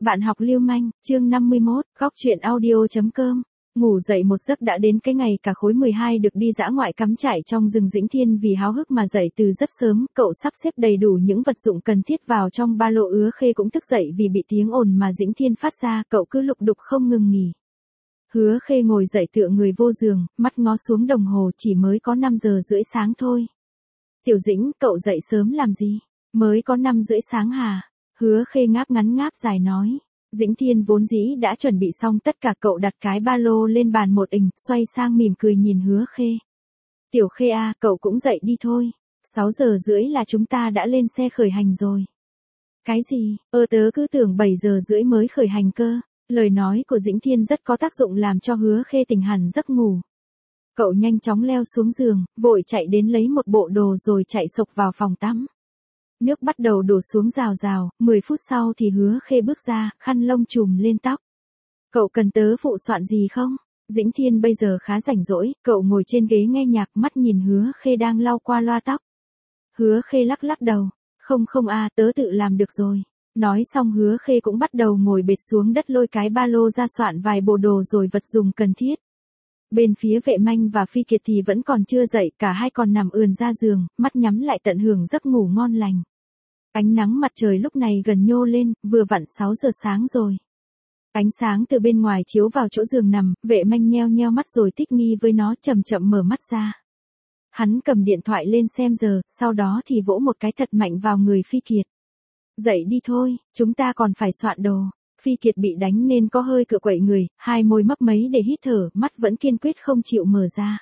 Bạn học lưu manh, chương 51, góc truyện audio.com. Ngủ dậy một giấc đã đến cái ngày cả khối 12 được đi dã ngoại cắm trại trong rừng Dĩnh Thiên vì háo hức mà dậy từ rất sớm, cậu sắp xếp đầy đủ những vật dụng cần thiết vào trong ba lô. Hứa Khê cũng thức dậy vì bị tiếng ồn mà Dĩnh Thiên phát ra, cậu cứ lục đục không ngừng nghỉ. Hứa Khê ngồi dậy tựa người vô giường, mắt ngó xuống đồng hồ chỉ mới có 5 giờ rưỡi sáng thôi. Tiểu Dĩnh, cậu dậy sớm làm gì? Mới có 5 rưỡi sáng hả? Hứa Khê ngáp ngắn ngáp dài nói. Dĩnh Thiên vốn dĩ đã chuẩn bị xong tất cả, cậu đặt cái ba lô lên bàn một ình, xoay sang mỉm cười nhìn Hứa Khê. Tiểu Khê à, cậu cũng dậy đi thôi. 6 giờ rưỡi là chúng ta đã lên xe khởi hành rồi. Cái gì? Tớ cứ tưởng 7 giờ rưỡi mới khởi hành cơ. Lời nói của Dĩnh Thiên rất có tác dụng làm cho Hứa Khê tỉnh hẳn giấc ngủ. Cậu nhanh chóng leo xuống giường, vội chạy đến lấy một bộ đồ rồi chạy xộc vào phòng tắm. Nước bắt đầu đổ xuống rào rào, 10 phút sau thì Hứa Khê bước ra, khăn lông trùm lên tóc. Cậu cần tớ phụ soạn gì không? Dĩnh Thiên bây giờ khá rảnh rỗi, cậu ngồi trên ghế nghe nhạc, mắt nhìn Hứa Khê đang lau qua loa tóc. Hứa Khê lắc lắc đầu. Không à, tớ tự làm được rồi. Nói xong Hứa Khê cũng bắt đầu ngồi bệt xuống đất lôi cái ba lô ra soạn vài bộ đồ rồi vật dụng cần thiết. Bên phía Vệ Manh và Phi Kiệt thì vẫn còn chưa dậy, cả hai còn nằm ườn ra giường, mắt nhắm lại tận hưởng giấc ngủ ngon lành. Ánh nắng mặt trời lúc này gần nhô lên, vừa vặn 6 giờ sáng rồi. Ánh sáng từ bên ngoài chiếu vào chỗ giường nằm, Vệ Manh nheo nheo mắt rồi thích nghi với nó, chậm chậm mở mắt ra. Hắn cầm điện thoại lên xem giờ, sau đó thì vỗ một cái thật mạnh vào người Phi Kiệt. Dậy đi thôi, chúng ta còn phải soạn đồ. Phi Kiệt bị đánh nên có hơi cựa quậy người, hai môi mấp máy để hít thở, mắt vẫn kiên quyết không chịu mở ra.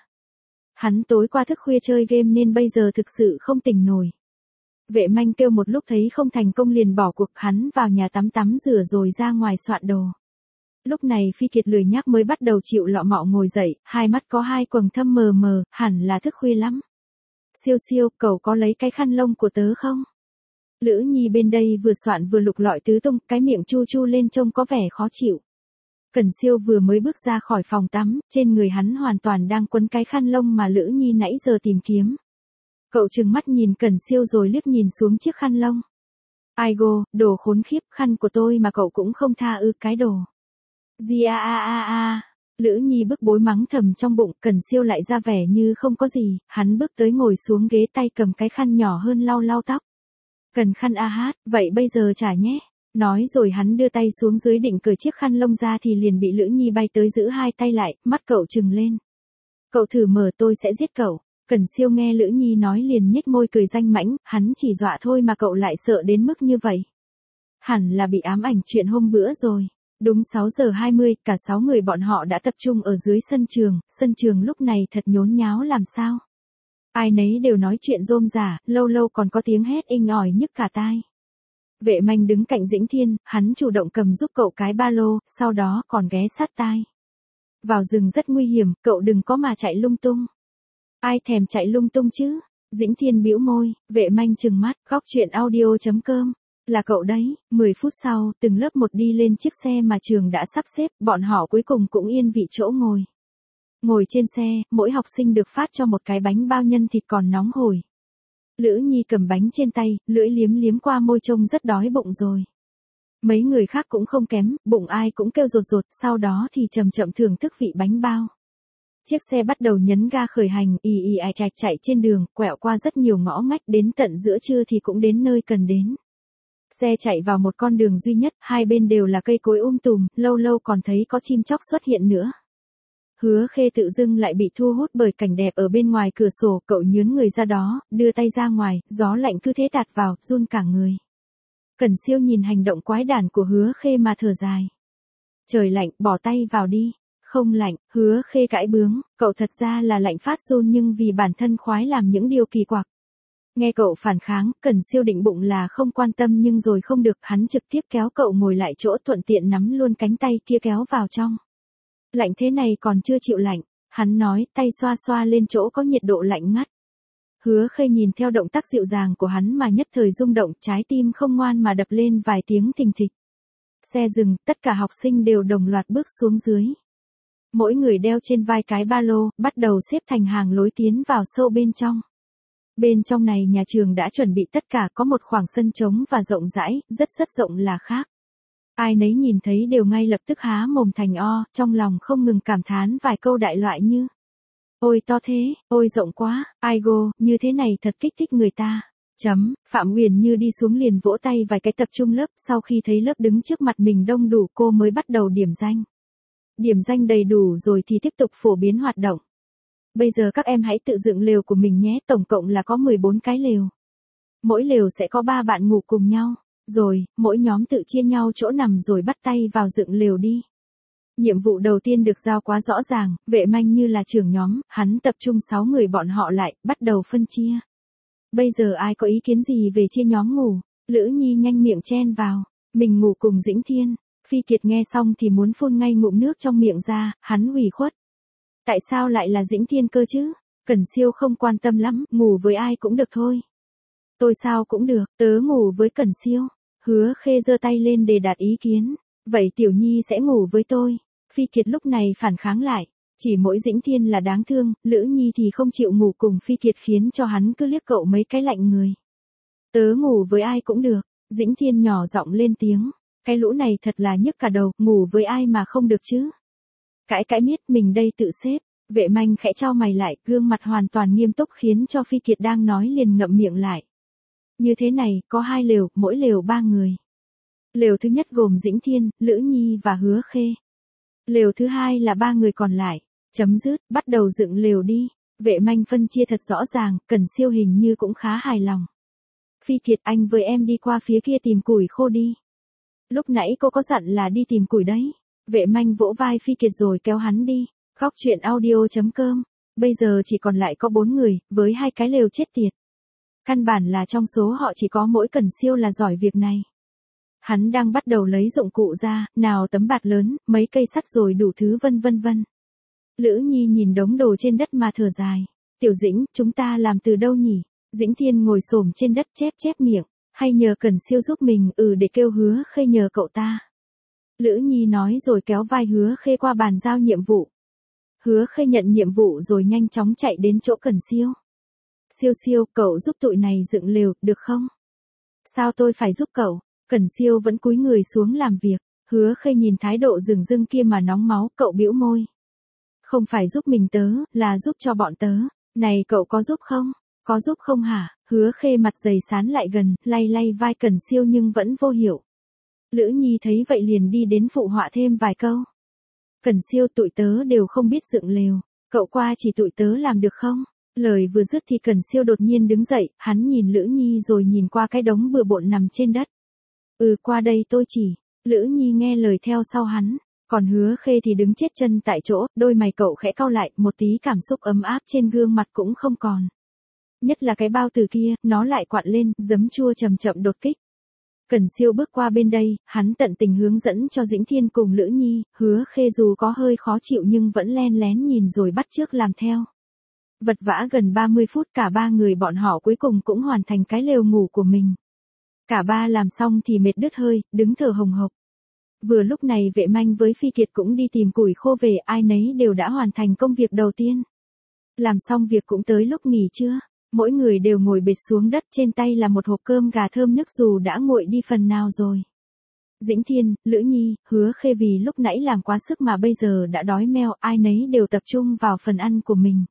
Hắn tối qua thức khuya chơi game nên bây giờ thực sự không tỉnh nổi. Vệ Manh kêu một lúc thấy không thành công liền bỏ cuộc, hắn vào nhà tắm rửa rồi ra ngoài soạn đồ. Lúc này Phi Kiệt lười nhác mới bắt đầu chịu lọ mọ ngồi dậy, hai mắt có hai quầng thâm mờ mờ, hẳn là thức khuya lắm. Siêu, cậu có lấy cái khăn lông của tớ không? Lữ Nhi bên đây vừa soạn vừa lục lọi tứ tung, cái miệng chu chu lên trông có vẻ khó chịu. Cẩn Siêu vừa mới bước ra khỏi phòng tắm, trên người hắn hoàn toàn đang quấn cái khăn lông mà Lữ Nhi nãy giờ tìm kiếm. Cậu trừng mắt nhìn Cẩn Siêu rồi liếc nhìn xuống chiếc khăn lông. Ai gô, đồ khốn khiếp, khăn của tôi mà cậu cũng không tha ư, cái đồ. Gì a. Lữ Nhi bức bối mắng thầm trong bụng, Cẩn Siêu lại ra vẻ như không có gì, hắn bước tới ngồi xuống ghế, tay cầm cái khăn nhỏ hơn lau tóc. Cần khăn a hát, vậy bây giờ trả nhé. Nói rồi hắn đưa tay xuống dưới định cởi chiếc khăn lông ra thì liền bị Lữ Nhi bay tới giữ hai tay lại, mắt cậu trừng lên. Cậu thử mở tôi sẽ giết cậu. Cẩn Siêu nghe Lữ Nhi nói liền nhếch môi cười danh mãnh, hắn chỉ dọa thôi mà cậu lại sợ đến mức như vậy. Hẳn là bị ám ảnh chuyện hôm bữa rồi. Đúng 6 giờ 20, cả 6 người bọn họ đã tập trung ở dưới sân trường lúc này thật nhốn nháo làm sao. Ai nấy đều nói chuyện rôm rả, lâu lâu còn có tiếng hét inh ỏi nhức cả tai. Vệ Manh đứng cạnh Dĩnh Thiên, hắn chủ động cầm giúp cậu cái ba lô, sau đó còn ghé sát tai. Vào rừng rất nguy hiểm, cậu đừng có mà chạy lung tung. Ai thèm chạy lung tung chứ? Dĩnh Thiên bĩu môi, Vệ Manh trừng mắt, góc truyện audio.com. Là cậu đấy. 10 phút sau, từng lớp một đi lên chiếc xe mà trường đã sắp xếp, bọn họ cuối cùng cũng yên vị chỗ ngồi. Ngồi trên xe, mỗi học sinh được phát cho một cái bánh bao nhân thịt còn nóng hổi. Lữ Nhi cầm bánh trên tay, lưỡi liếm qua môi trông rất đói bụng rồi. Mấy người khác cũng không kém, bụng ai cũng kêu rột, sau đó thì chậm chậm thưởng thức vị bánh bao. Chiếc xe bắt đầu nhấn ga khởi hành, ì chạch chạy trên đường, quẹo qua rất nhiều ngõ ngách, đến tận giữa trưa thì cũng đến nơi cần đến. Xe chạy vào một con đường duy nhất, hai bên đều là cây cối tùm, lâu lâu còn thấy có chim chóc xuất hiện nữa. Hứa Khê tự dưng lại bị thu hút bởi cảnh đẹp ở bên ngoài cửa sổ, cậu nhướng người ra đó, đưa tay ra ngoài, gió lạnh cứ thế tạt vào, run cả người. Cẩn Siêu nhìn hành động quái đản của Hứa Khê mà thở dài. Trời lạnh, bỏ tay vào đi. Không lạnh, Hứa Khê cãi bướng, cậu thật ra là lạnh phát run nhưng vì bản thân khoái làm những điều kỳ quặc. Nghe cậu phản kháng, Cẩn Siêu định bụng là không quan tâm nhưng rồi không được, hắn trực tiếp kéo cậu ngồi lại chỗ, thuận tiện nắm luôn cánh tay kia kéo vào trong. Lạnh thế này còn chưa chịu lạnh, hắn nói, tay xoa lên chỗ có nhiệt độ lạnh ngắt. Hứa Khê nhìn theo động tác dịu dàng của hắn mà nhất thời rung động, trái tim không ngoan mà đập lên vài tiếng thình thịch. Xe dừng, tất cả học sinh đều đồng loạt bước xuống dưới. Mỗi người đeo trên vai cái ba lô, bắt đầu xếp thành hàng lối tiến vào sâu bên trong. Bên trong này nhà trường đã chuẩn bị tất cả, có một khoảng sân trống và rộng rãi, rất rộng là khác. Ai nấy nhìn thấy đều ngay lập tức há mồm thành o, trong lòng không ngừng cảm thán vài câu đại loại như: ôi to thế, ôi rộng quá, ai gô, như thế này thật kích thích người ta. Phạm Huyền Như đi xuống liền vỗ tay vài cái tập trung lớp, sau khi thấy lớp đứng trước mặt mình đông đủ cô mới bắt đầu điểm danh. Điểm danh đầy đủ rồi thì tiếp tục phổ biến hoạt động. Bây giờ các em hãy tự dựng lều của mình nhé, tổng cộng là có 14 cái lều. Mỗi lều sẽ có 3 bạn ngủ cùng nhau, rồi, mỗi nhóm tự chia nhau chỗ nằm rồi bắt tay vào dựng lều đi. Nhiệm vụ đầu tiên được giao quá rõ ràng, Vệ Manh như là trưởng nhóm, hắn tập trung 6 người bọn họ lại, bắt đầu phân chia. Bây giờ ai có ý kiến gì về chia nhóm ngủ? Lữ Nhi nhanh miệng chen vào, mình ngủ cùng Dĩnh Thiên. Phi Kiệt nghe xong thì muốn phun ngay ngụm nước trong miệng ra, hắn ủy khuất. Tại sao lại là Dĩnh Thiên cơ chứ? Cẩn Siêu không quan tâm lắm, ngủ với ai cũng được thôi. Tôi sao cũng được, tớ ngủ với Cẩn Siêu. Hứa Khê giơ tay lên để đạt ý kiến. Vậy Tiểu Nhi sẽ ngủ với tôi. Phi Kiệt lúc này phản kháng lại. Chỉ mỗi Dĩnh Thiên là đáng thương, Lữ Nhi thì không chịu ngủ cùng Phi Kiệt khiến cho hắn cứ liếc cậu mấy cái lạnh người. Tớ ngủ với ai cũng được. Dĩnh Thiên nhỏ giọng lên tiếng. Cái lũ này thật là nhức cả đầu, ngủ với ai mà không được chứ? Cãi miết mình đây tự xếp. Vệ Manh khẽ chau mày lại, gương mặt hoàn toàn nghiêm túc khiến cho Phi Kiệt đang nói liền ngậm miệng lại. Như thế này, có 2 lều, mỗi lều 3 người. Lều thứ nhất gồm Dĩnh Thiên, Lữ Nhi và Hứa Khê. Lều thứ 2 là 3 người còn lại. Chấm dứt, bắt đầu dựng lều đi. Vệ Manh phân chia thật rõ ràng, Cẩn Siêu hình như cũng khá hài lòng. Phi Kiệt, anh với em đi qua phía kia tìm củi khô đi. Lúc nãy cô có dặn là đi tìm củi đấy. Vệ Manh vỗ vai Phi Kiệt rồi kéo hắn đi. Góc truyện audio.com. Bây giờ chỉ còn lại có 4 người, với 2 cái lều chết tiệt. Căn bản là trong số họ chỉ có mỗi Cẩn Siêu là giỏi việc này. Hắn đang bắt đầu lấy dụng cụ ra, nào tấm bạt lớn, mấy cây sắt rồi đủ thứ vân vân. Lữ Nhi nhìn đống đồ trên đất mà thở dài. Tiểu Dĩnh, chúng ta làm từ đâu nhỉ? Dĩnh Thiên ngồi xổm trên đất chép miệng. Hay nhờ Cẩn Siêu giúp mình, để kêu Hứa Khê nhờ cậu ta. Lữ Nhi nói rồi kéo vai Hứa Khê qua bàn giao nhiệm vụ. Hứa Khê nhận nhiệm vụ rồi nhanh chóng chạy đến chỗ Cẩn Siêu. Siêu, cậu giúp tụi này dựng lều, được không? Sao tôi phải giúp cậu? Cẩn Siêu vẫn cúi người xuống làm việc. Hứa Khê nhìn thái độ dửng dưng kia mà nóng máu, cậu bĩu môi. Không phải giúp mình tớ, là giúp cho bọn tớ. Này cậu có giúp không? Có giúp không hả? Hứa Khê mặt dày sán lại gần, lay vai Cẩn Siêu nhưng vẫn vô hiệu. Lữ Nhi thấy vậy liền đi đến phụ họa thêm vài câu. Cẩn Siêu, tụi tớ đều không biết dựng lều. Cậu qua chỉ tụi tớ làm được không? Lời vừa dứt thì Cẩn Siêu đột nhiên đứng dậy, hắn nhìn Lữ Nhi rồi nhìn qua cái đống bừa bộn nằm trên đất. Qua đây tôi chỉ. Lữ Nhi nghe lời theo sau hắn. Còn Hứa Khê thì đứng chết chân tại chỗ, đôi mày cậu khẽ cau lại, một tí cảm xúc ấm áp trên gương mặt cũng không còn. Nhất là cái bao tử kia, nó lại quặn lên, giấm chua chậm đột kích. Cẩn Siêu bước qua bên đây, hắn tận tình hướng dẫn cho Dĩnh Thiên cùng Lữ Nhi, Hứa Khê dù có hơi khó chịu nhưng vẫn len lén nhìn rồi bắt chước làm theo. Vật vã gần 30 phút cả 3 người bọn họ cuối cùng cũng hoàn thành cái lều ngủ của mình. Cả 3 làm xong thì mệt đứt hơi, đứng thở hồng hộc. Vừa lúc này Vệ Manh với Phi Kiệt cũng đi tìm củi khô về, ai nấy đều đã hoàn thành công việc đầu tiên. Làm xong việc cũng tới lúc nghỉ trưa. Mỗi người đều ngồi bệt xuống đất, trên tay là một hộp cơm gà thơm nức dù đã nguội đi phần nào rồi. Dĩnh Thiên, Lữ Nhi, Hứa Khê vì lúc nãy làm quá sức mà bây giờ đã đói meo, ai nấy đều tập trung vào phần ăn của mình.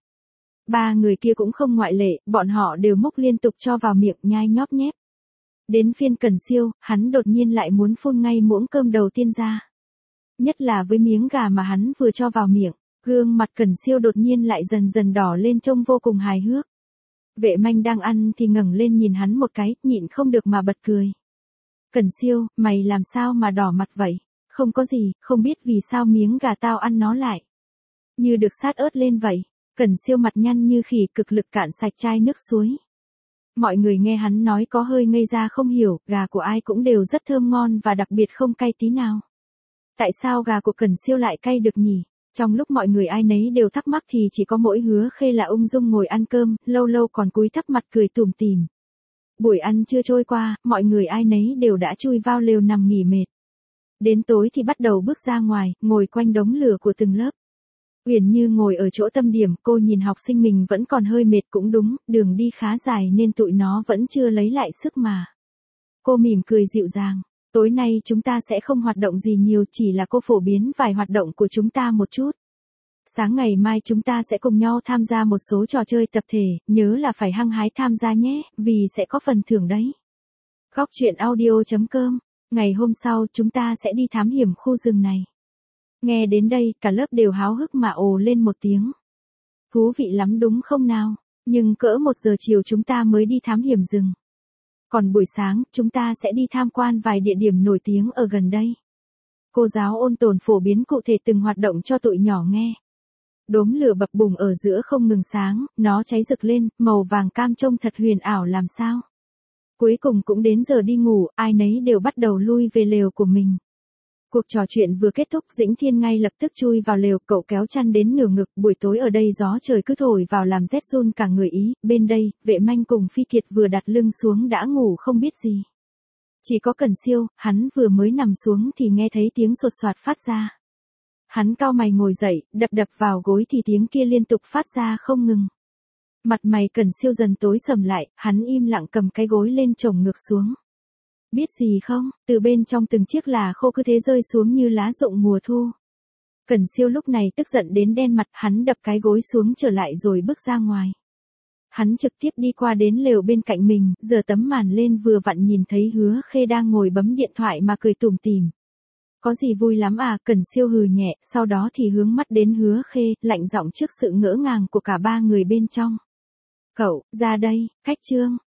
3 người kia cũng không ngoại lệ, bọn họ đều múc liên tục cho vào miệng nhai nhóp nhép. Đến phiên Cẩn Siêu, hắn đột nhiên lại muốn phun ngay muỗng cơm đầu tiên ra. Nhất là với miếng gà mà hắn vừa cho vào miệng, gương mặt Cẩn Siêu đột nhiên lại dần đỏ lên trông vô cùng hài hước. Vệ Manh đang ăn thì ngẩng lên nhìn hắn một cái, nhịn không được mà bật cười. Cẩn Siêu, mày làm sao mà đỏ mặt vậy? Không có gì, không biết vì sao miếng gà tao ăn nó lại như được sát ớt lên vậy. Cẩn Siêu mặt nhăn như khỉ, cực lực cạn sạch chai nước suối. Mọi người nghe hắn nói có hơi ngây ra không hiểu, gà của ai cũng đều rất thơm ngon và đặc biệt không cay tí nào. Tại sao gà của Cẩn Siêu lại cay được nhỉ? Trong lúc mọi người ai nấy đều thắc mắc thì chỉ có mỗi Hứa Khê là ung dung ngồi ăn cơm, lâu lâu còn cúi thấp mặt cười tủm tỉm. Buổi ăn trưa trôi qua, mọi người ai nấy đều đã chui vào lều nằm nghỉ mệt. Đến tối thì bắt đầu bước ra ngoài, ngồi quanh đống lửa của từng lớp. Uyển Như ngồi ở chỗ tâm điểm, cô nhìn học sinh mình vẫn còn hơi mệt cũng đúng, đường đi khá dài nên tụi nó vẫn chưa lấy lại sức mà. Cô mỉm cười dịu dàng. Tối nay chúng ta sẽ không hoạt động gì nhiều, chỉ là cô phổ biến vài hoạt động của chúng ta một chút. Sáng ngày mai chúng ta sẽ cùng nhau tham gia một số trò chơi tập thể, nhớ là phải hăng hái tham gia nhé, vì sẽ có phần thưởng đấy. Góc truyện audio.com. Ngày hôm sau chúng ta sẽ đi thám hiểm khu rừng này. Nghe đến đây, cả lớp đều háo hức mà ồ lên một tiếng. Thú vị lắm đúng không nào? Nhưng cỡ 1 giờ chiều chúng ta mới đi thám hiểm rừng. Còn buổi sáng, chúng ta sẽ đi tham quan vài địa điểm nổi tiếng ở gần đây. Cô giáo ôn tồn phổ biến cụ thể từng hoạt động cho tụi nhỏ nghe. Đốm lửa bập bùng ở giữa không ngừng sáng, nó cháy rực lên, màu vàng cam trông thật huyền ảo làm sao. Cuối cùng cũng đến giờ đi ngủ, ai nấy đều bắt đầu lui về lều của mình. Cuộc trò chuyện vừa kết thúc, Dĩnh Thiên ngay lập tức chui vào lều, cậu kéo chăn đến nửa ngực, buổi tối ở đây gió trời cứ thổi vào làm rét run cả người ý, bên đây, Vệ Manh cùng Phi Kiệt vừa đặt lưng xuống đã ngủ không biết gì. Chỉ có Cẩn Siêu, hắn vừa mới nằm xuống thì nghe thấy tiếng sột soạt phát ra. Hắn cau mày ngồi dậy, đập đập vào gối thì tiếng kia liên tục phát ra không ngừng. Mặt mày Cẩn Siêu dần tối sầm lại, hắn im lặng cầm cái gối lên chồng ngược xuống. Biết gì không, từ bên trong từng chiếc là khô cứ thế rơi xuống như lá rụng mùa thu. Cẩn Siêu lúc này tức giận đến đen mặt, hắn đập cái gối xuống trở lại rồi bước ra ngoài. Hắn trực tiếp đi qua đến lều bên cạnh mình, giở tấm màn lên vừa vặn nhìn thấy Hứa Khê đang ngồi bấm điện thoại mà cười tủm tỉm. Có gì vui lắm à, Cẩn Siêu hừ nhẹ, sau đó thì hướng mắt đến Hứa Khê, lạnh giọng trước sự ngỡ ngàng của cả ba người bên trong. Cậu, ra đây, Khách Trương.